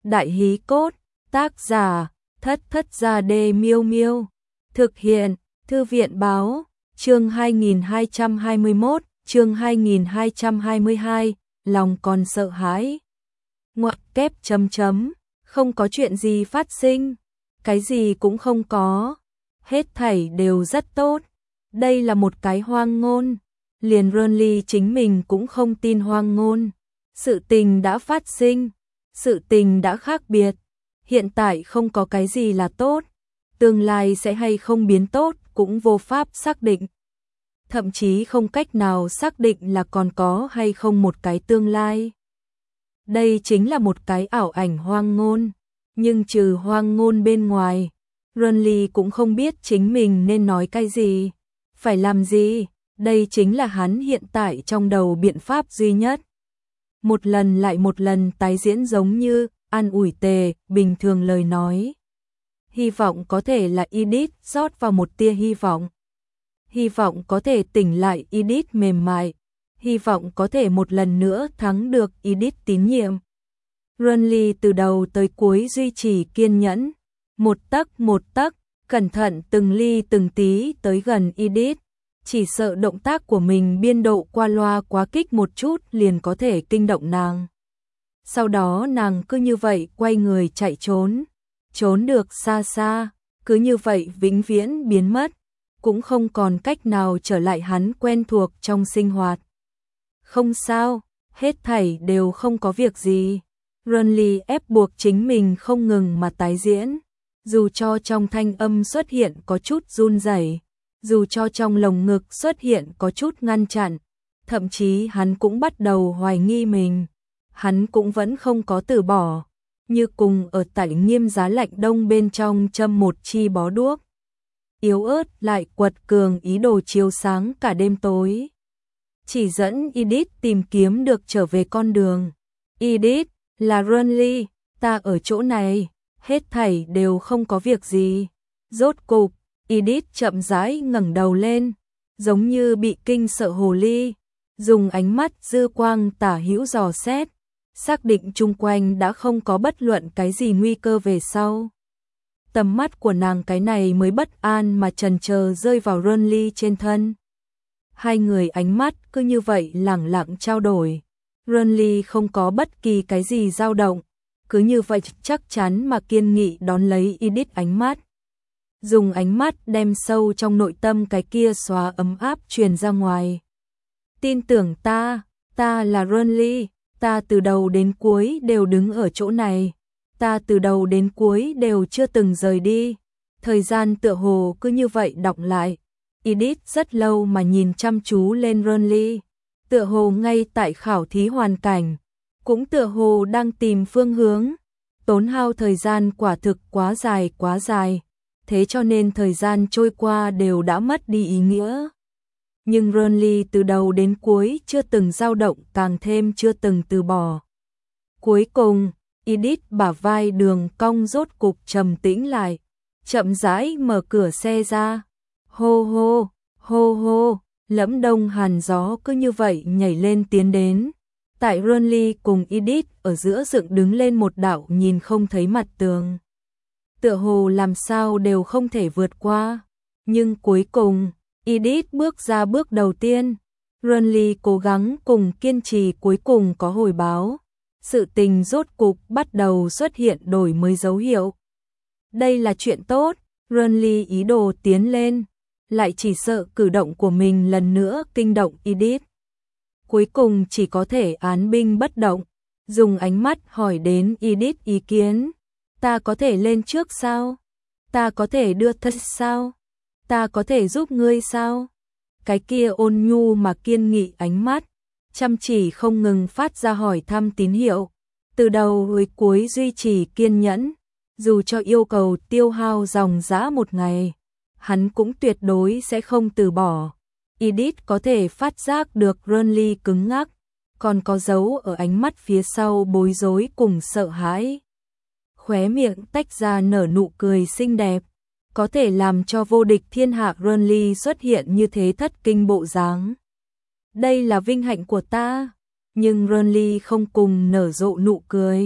Đại hí cốt, tác giả, Thất Thất Gia Đê Miêu Miêu. Thực hiện, Thư viện báo, chương 2221, chương 2222, lòng còn sợ hãi. Ngoặc kép chấm chấm, không có chuyện gì phát sinh, cái gì cũng không có, hết thảy đều rất tốt. Đây là một cái hoang ngôn, liền Ronly chính mình cũng không tin hoang ngôn. Sự tình đã phát sinh, sự tình đã khác biệt, hiện tại không có cái gì là tốt, tương lai sẽ hay không biến tốt cũng vô pháp xác định. Thậm chí không cách nào xác định là còn có hay không một cái tương lai. Đây chính là một cái ảo ảnh hoang ngôn, nhưng trừ hoang ngôn bên ngoài, Ronly cũng không biết chính mình nên nói cái gì, phải làm gì, đây chính là hắn hiện tại trong đầu biện pháp duy nhất. Một lần lại một lần tái diễn giống như an ủi tề, bình thường lời nói. Hy vọng có thể là Edith rót vào một tia hy vọng. Hy vọng có thể tỉnh lại Edith mềm mại. Hy vọng có thể một lần nữa thắng được Edith tín nhiệm. Ronly từ đầu tới cuối duy trì kiên nhẫn. Một tấc, cẩn thận từng ly từng tí tới gần Edith. Chỉ sợ động tác của mình biên độ qua loa quá kích một chút liền có thể kinh động nàng. Sau đó nàng cứ như vậy quay người chạy trốn. Trốn được xa xa, cứ như vậy vĩnh viễn biến mất. Cũng không còn cách nào trở lại hắn quen thuộc trong sinh hoạt. Không sao, hết thảy đều không có việc gì. Ronly ép buộc chính mình không ngừng mà tái diễn. Dù cho trong thanh âm xuất hiện có chút run rẩy, dù cho trong lồng ngực xuất hiện có chút ngăn chặn, thậm chí hắn cũng bắt đầu hoài nghi mình. Hắn cũng vẫn không có từ bỏ, như cùng ở tại Nghiêm Giá lạnh đông bên trong châm một chi bó đuốc. Yếu ớt lại quật cường ý đồ chiếu sáng cả đêm tối. Chỉ dẫn Edith tìm kiếm được trở về con đường. Edith, là Ronly, ta ở chỗ này, hết thảy đều không có việc gì. Rốt cục, Edith chậm rãi ngẩng đầu lên, giống như bị kinh sợ hồ ly, dùng ánh mắt dư quang tả hữu dò xét, xác định chung quanh đã không có bất luận cái gì nguy cơ về sau. Tầm mắt của nàng cái này mới bất an mà chần chờ rơi vào Ronly trên thân. Hai người ánh mắt cứ như vậy lẳng lặng trao đổi. Ronly không có bất kỳ cái gì dao động, cứ như vậy chắc chắn mà kiên nghị đón lấy Edith ánh mắt. Dùng ánh mắt đem sâu trong nội tâm cái kia xóa ấm áp truyền ra ngoài. Tin tưởng ta là Ronly, ta từ đầu đến cuối đều đứng ở chỗ này. Ta từ đầu đến cuối đều chưa từng rời đi. Thời gian tựa hồ cứ như vậy đọng lại. Edith rất lâu mà nhìn chăm chú lên Ronly. Tựa hồ ngay tại khảo thí hoàn cảnh. Cũng tựa hồ đang tìm phương hướng. Tốn hao thời gian quả thực quá dài. Thế cho nên thời gian trôi qua đều đã mất đi ý nghĩa. Nhưng Ronly từ đầu đến cuối chưa từng dao động, càng thêm chưa từng từ bỏ. Cuối cùng, Edith bả vai đường cong rốt cục trầm tĩnh lại, chậm rãi mở cửa xe ra. Hô hô, lẫm đông hàn gió cứ như vậy nhảy lên tiến đến. Tại Ronly cùng Edith ở giữa dựng đứng lên một đạo nhìn không thấy mặt tường. Tựa hồ làm sao đều không thể vượt qua. Nhưng cuối cùng, Edith bước ra bước đầu tiên. Ronly cố gắng cùng kiên trì cuối cùng có hồi báo. Sự tình rốt cục bắt đầu xuất hiện đổi mới dấu hiệu. Đây là chuyện tốt, Ronly ý đồ tiến lên, lại chỉ sợ cử động của mình lần nữa kinh động Edith. Cuối cùng chỉ có thể án binh bất động, dùng ánh mắt hỏi đến Edith ý kiến. Ta có thể lên trước sao? Ta có thể đưa thật sao? Ta có thể giúp ngươi sao? Cái kia ôn nhu mà kiên nghị ánh mắt, chăm chỉ không ngừng phát ra hỏi thăm tín hiệu, từ đầu tới cuối duy trì kiên nhẫn, dù cho yêu cầu tiêu hao dòng dã một ngày, hắn cũng tuyệt đối sẽ không từ bỏ. Edith có thể phát giác được Ronly cứng ngắc, còn có dấu ở ánh mắt phía sau bối rối cùng sợ hãi. Khóe miệng tách ra nở nụ cười xinh đẹp, có thể làm cho vô địch thiên hạ Ronly xuất hiện như thế thất kinh bộ dáng. Đây là vinh hạnh của ta, nhưng Ronly không cùng nở rộ nụ cười.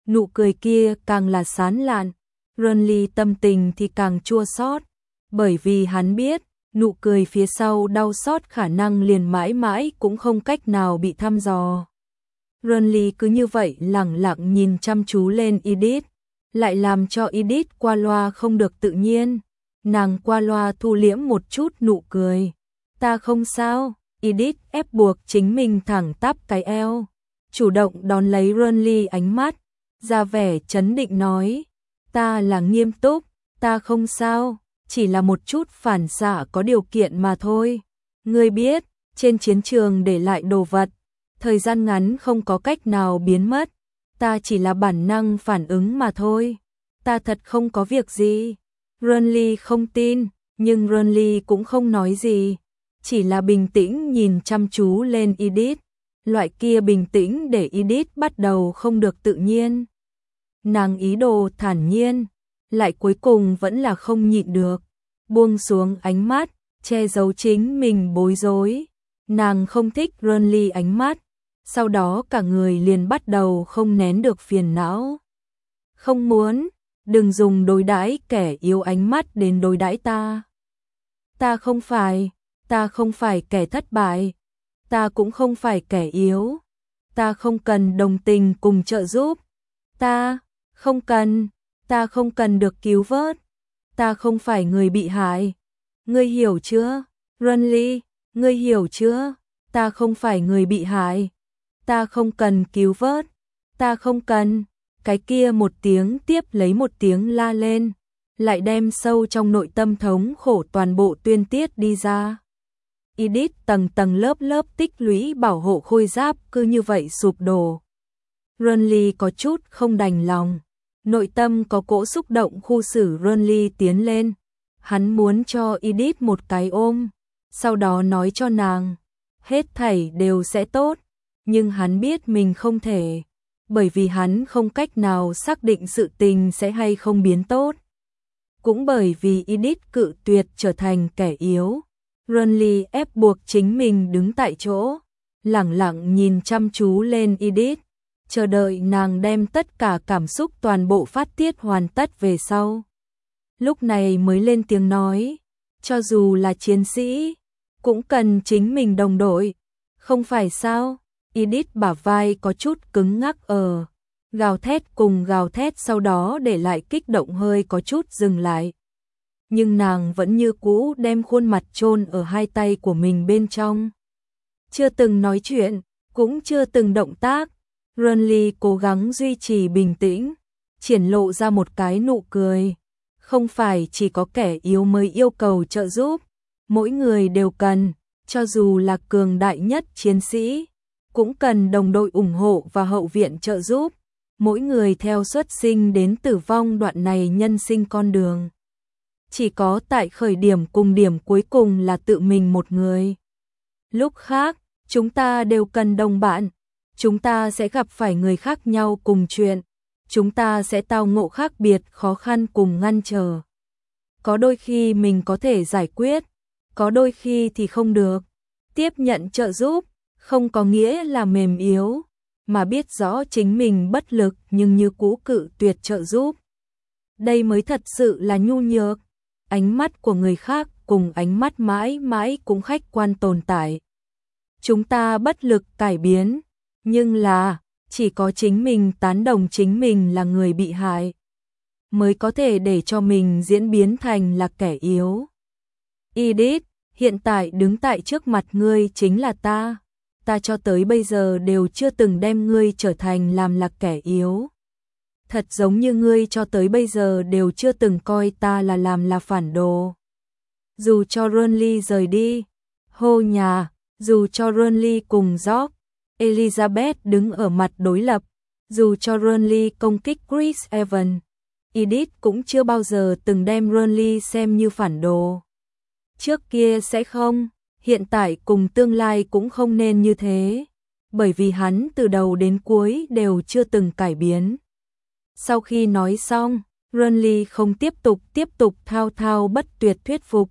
nụ cười kia càng là sán lạn, Renly tâm tình thì càng chua xót, bởi vì hắn biết, nụ cười phía sau đau xót khả năng liền mãi mãi cũng không cách nào bị thăm dò. Renly cứ như vậy lẳng lặng nhìn chăm chú lên Edith, lại làm cho Edith qua loa không được tự nhiên. Nàng qua loa thu liễm một chút nụ cười. Ta không sao, Edith ép buộc chính mình thẳng tắp cái eo, chủ động đón lấy Renly ánh mắt, ra vẻ trấn định nói, ta là nghiêm túc, ta không sao, chỉ là một chút phản xạ có điều kiện mà thôi. Ngươi biết, trên chiến trường để lại đồ vật, thời gian ngắn không có cách nào biến mất, ta chỉ là bản năng phản ứng mà thôi, ta thật không có việc gì. Renly không tin, nhưng Renly cũng không nói gì, chỉ là bình tĩnh nhìn chăm chú lên Edith, loại kia bình tĩnh để Edith bắt đầu không được tự nhiên. Nàng ý đồ thản nhiên, lại cuối cùng vẫn là không nhịn được, buông xuống ánh mắt, che giấu chính mình bối rối. Nàng không thích Renly ánh mắt, sau đó cả người liền bắt đầu không nén được phiền não. Không muốn, đừng dùng đối đãi kẻ yếu ánh mắt đến đối đãi ta. Ta không phải kẻ thất bại, ta cũng không phải kẻ yếu, ta không cần đồng tình cùng trợ giúp, ta không cần được cứu vớt, ta không phải người bị hại. Ngươi hiểu chưa, Renly, ngươi hiểu chưa, ta không phải người bị hại, ta không cần cứu vớt, ta không cần. Cái kia một tiếng tiếp lấy một tiếng la lên, lại đem sâu trong nội tâm thống khổ toàn bộ tuyên tiết đi ra. Edith tầng tầng lớp lớp tích lũy bảo hộ khôi giáp cứ như vậy sụp đổ. Renly có chút không đành lòng, nội tâm có cỗ xúc động khu xử Renly tiến lên. Hắn muốn cho Edith một cái ôm, sau đó nói cho nàng, hết thảy đều sẽ tốt, nhưng hắn biết mình không thể, bởi vì hắn không cách nào xác định sự tình sẽ hay không biến tốt. Cũng bởi vì Edith cự tuyệt trở thành kẻ yếu, Renly ép buộc chính mình đứng tại chỗ, lẳng lặng nhìn chăm chú lên Edith, chờ đợi nàng đem tất cả cảm xúc toàn bộ phát tiết hoàn tất về sau. Lúc này mới lên tiếng nói, cho dù là chiến sĩ, cũng cần chính mình đồng đội, không phải sao? Edith bả vai có chút cứng ngắc gào thét cùng gào thét sau đó để lại kích động hơi có chút dừng lại. Nhưng nàng vẫn như cũ đem khuôn mặt chôn ở hai tay của mình bên trong. Chưa từng nói chuyện, cũng chưa từng động tác, Renly cố gắng duy trì bình tĩnh, triển lộ ra một cái nụ cười. Không phải chỉ có kẻ yếu mới yêu cầu trợ giúp, mỗi người đều cần, cho dù là cường đại nhất chiến sĩ, cũng cần đồng đội ủng hộ và hậu viện trợ giúp. Mỗi người theo xuất sinh đến tử vong đoạn này nhân sinh con đường. Chỉ có tại khởi điểm cùng điểm cuối cùng là tự mình một người. Lúc khác, chúng ta đều cần đồng bạn, chúng ta sẽ gặp phải người khác nhau cùng chuyện, chúng ta sẽ tao ngộ khác biệt khó khăn cùng ngăn trở. Có đôi khi mình có thể giải quyết, có đôi khi thì không được. Tiếp nhận trợ giúp, không có nghĩa là mềm yếu, mà biết rõ chính mình bất lực nhưng như cũ cự tuyệt trợ giúp. Đây mới thật sự là nhu nhược. Ánh mắt của người khác cùng ánh mắt mãi mãi cũng khách quan tồn tại. Chúng ta bất lực cải biến, nhưng là chỉ có chính mình tán đồng chính mình là người bị hại, mới có thể để cho mình diễn biến thành là kẻ yếu. Edith, hiện tại đứng tại trước mặt ngươi chính là ta. Ta cho tới bây giờ đều chưa từng đem ngươi trở thành làm là kẻ yếu. Thật giống như ngươi cho tới bây giờ đều chưa từng coi ta là làm là phản đồ. Dù cho Renly rời đi, hô nhà, dù cho Renly cùng George, Elizabeth đứng ở mặt đối lập, dù cho Renly công kích Chris Evans, Edith cũng chưa bao giờ từng đem Renly xem như phản đồ. Trước kia sẽ không, hiện tại cùng tương lai cũng không nên như thế, bởi vì hắn từ đầu đến cuối đều chưa từng cải biến. Sau khi nói xong, Renly không tiếp tục thao thao bất tuyệt thuyết phục,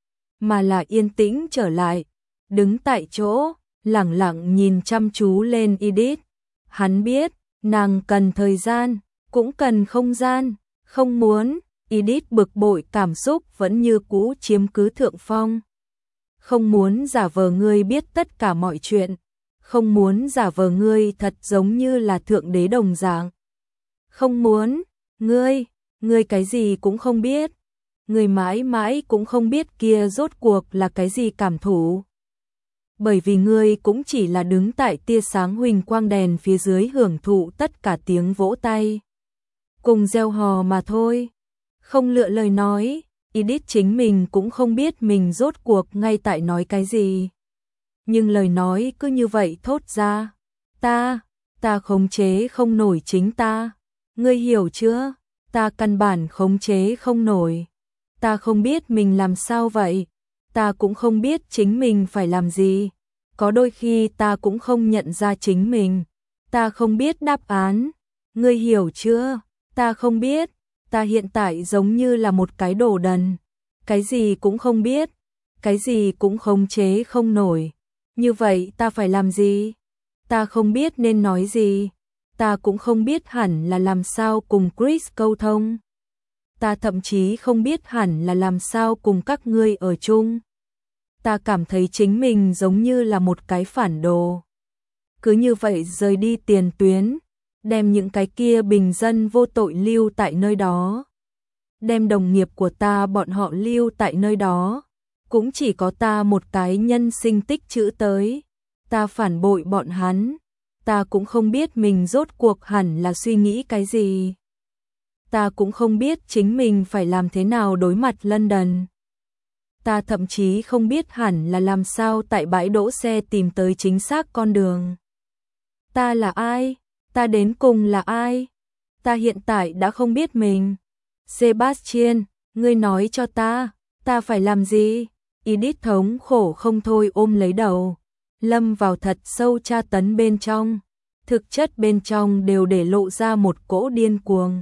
mà là yên tĩnh trở lại, đứng tại chỗ, lẳng lặng nhìn chăm chú lên Edith. Hắn biết, nàng cần thời gian, cũng cần không gian, không muốn. Edith bực bội, cảm xúc vẫn như cũ chiếm cứ thượng phong. Không muốn giả vờ ngươi biết tất cả mọi chuyện, không muốn giả vờ ngươi thật giống như là thượng đế đồng dạng. Không muốn, ngươi cái gì cũng không biết. Ngươi mãi mãi cũng không biết kia rốt cuộc là cái gì cảm thụ. Bởi vì ngươi cũng chỉ là đứng tại tia sáng huỳnh quang đèn phía dưới hưởng thụ tất cả tiếng vỗ tay cùng reo hò mà thôi. Không lựa lời nói, Edith chính mình cũng không biết mình rốt cuộc ngay tại nói cái gì. Nhưng lời nói cứ như vậy thốt ra. Ta khống chế không nổi chính ta. Ngươi hiểu chưa? Ta căn bản khống chế không nổi. Ta không biết mình làm sao vậy. Ta cũng không biết chính mình phải làm gì. Có đôi khi ta cũng không nhận ra chính mình. Ta không biết đáp án. Ngươi hiểu chưa? Ta không biết. Ta hiện tại giống như là một cái đồ đần. Cái gì cũng không biết. Cái gì cũng khống chế không nổi. Như vậy ta phải làm gì? Ta không biết nên nói gì. Ta cũng không biết hẳn là làm sao cùng Chris câu thông. Ta thậm chí không biết hẳn là làm sao cùng các ngươi ở chung. Ta cảm thấy chính mình giống như là một cái phản đồ. Cứ như vậy rời đi tiền tuyến, đem những cái kia bình dân vô tội lưu tại nơi đó. Đem đồng nghiệp của ta bọn họ lưu tại nơi đó. Cũng chỉ có ta một cái nhân sinh tích trữ tới. Ta phản bội bọn hắn. Ta cũng không biết mình rốt cuộc hẳn là suy nghĩ cái gì. Ta cũng không biết chính mình phải làm thế nào đối mặt London. Ta thậm chí không biết hẳn là làm sao tại bãi đỗ xe tìm tới chính xác con đường. Ta là ai? Ta đến cùng là ai? Ta hiện tại đã không biết mình. Sebastian, ngươi nói cho ta phải làm gì? Edith thống khổ không thôi ôm lấy đầu, lâm vào thật sâu tra tấn bên trong. Thực chất bên trong đều để lộ ra một cỗ điên cuồng.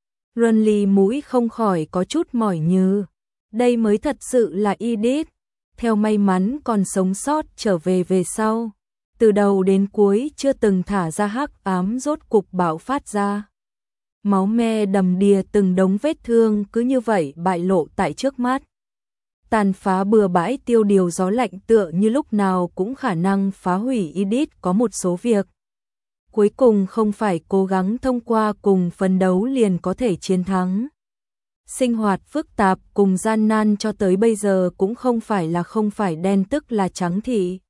Runley mũi không khỏi có chút mỏi nhừ. Đây mới thật sự là Edith. Theo may mắn còn sống sót trở về sau. Từ đầu đến cuối chưa từng thả ra hắc ám rốt cục bạo phát ra. Máu me đầm đìa, từng đống vết thương cứ như vậy bại lộ tại trước mắt. Tàn phá bừa bãi tiêu điều gió lạnh tựa như lúc nào cũng khả năng phá hủy Edith có một số việc. Cuối cùng không phải cố gắng thông qua cùng phấn đấu liền có thể chiến thắng. Sinh hoạt phức tạp cùng gian nan cho tới bây giờ cũng không phải đen tức là trắng thị.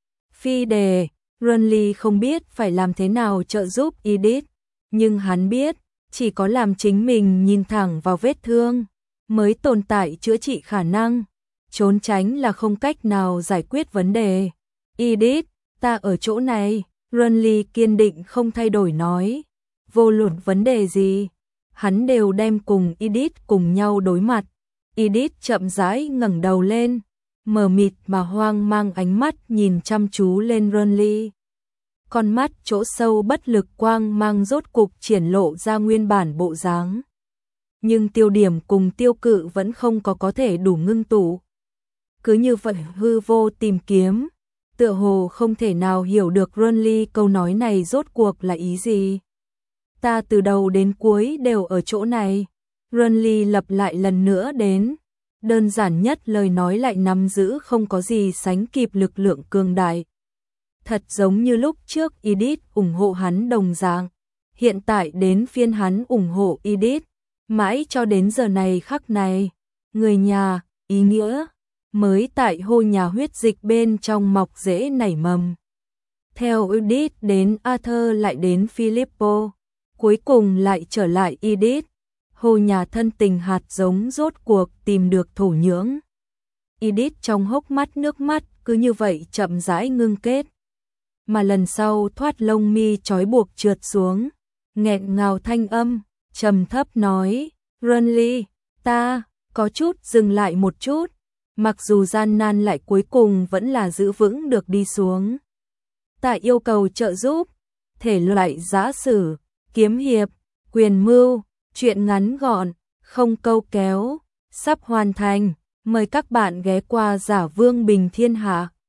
Phi đề, Runley không biết phải làm thế nào trợ giúp Edith, nhưng hắn biết, chỉ có làm chính mình nhìn thẳng vào vết thương, mới tồn tại chữa trị khả năng. Trốn tránh là không cách nào giải quyết vấn đề. Edith, ta ở chỗ này, Runley kiên định không thay đổi nói. Vô luận vấn đề gì, hắn đều đem cùng Edith cùng nhau đối mặt. Edith chậm rãi ngẩng đầu lên, mờ mịt mà hoang mang ánh mắt nhìn chăm chú lên Runley. Con mắt chỗ sâu bất lực quang mang rốt cục triển lộ ra nguyên bản bộ dáng. Nhưng tiêu điểm cùng tiêu cự vẫn không có thể đủ ngưng tụ. Cứ như vậy hư vô tìm kiếm, tựa hồ không thể nào hiểu được Runley câu nói này rốt cuộc là ý gì. Ta từ đầu đến cuối đều ở chỗ này. Runley lặp lại lần nữa đến. Đơn giản nhất lời nói lại nắm giữ không có gì sánh kịp lực lượng cường đại. Thật giống như lúc trước Edith ủng hộ hắn đồng dạng. Hiện tại đến phiên hắn ủng hộ Edith. Mãi cho đến giờ này khắc này. Người nhà, ý nghĩa, mới tại hô nhà huyết dịch bên trong mọc rễ nảy mầm. Theo Edith đến Arthur lại đến Filippo. Cuối cùng lại trở lại Edith. Hồ nhà thân tình hạt giống rốt cuộc tìm được thổ nhưỡng. Edith trong hốc mắt nước mắt cứ như vậy chậm rãi ngưng kết. Mà lần sau thoát lông mi trói buộc trượt xuống. Nghẹn ngào thanh âm, trầm thấp nói, Runley, ta, có chút dừng lại một chút. Mặc dù gian nan lại cuối cùng vẫn là giữ vững được đi xuống. Ta yêu cầu trợ giúp, thể loại giã sử, kiếm hiệp, quyền mưu, truyện ngắn gọn, không câu kéo, sắp hoàn thành. Mời các bạn ghé qua Giả Vương Bình Thiên Hạ.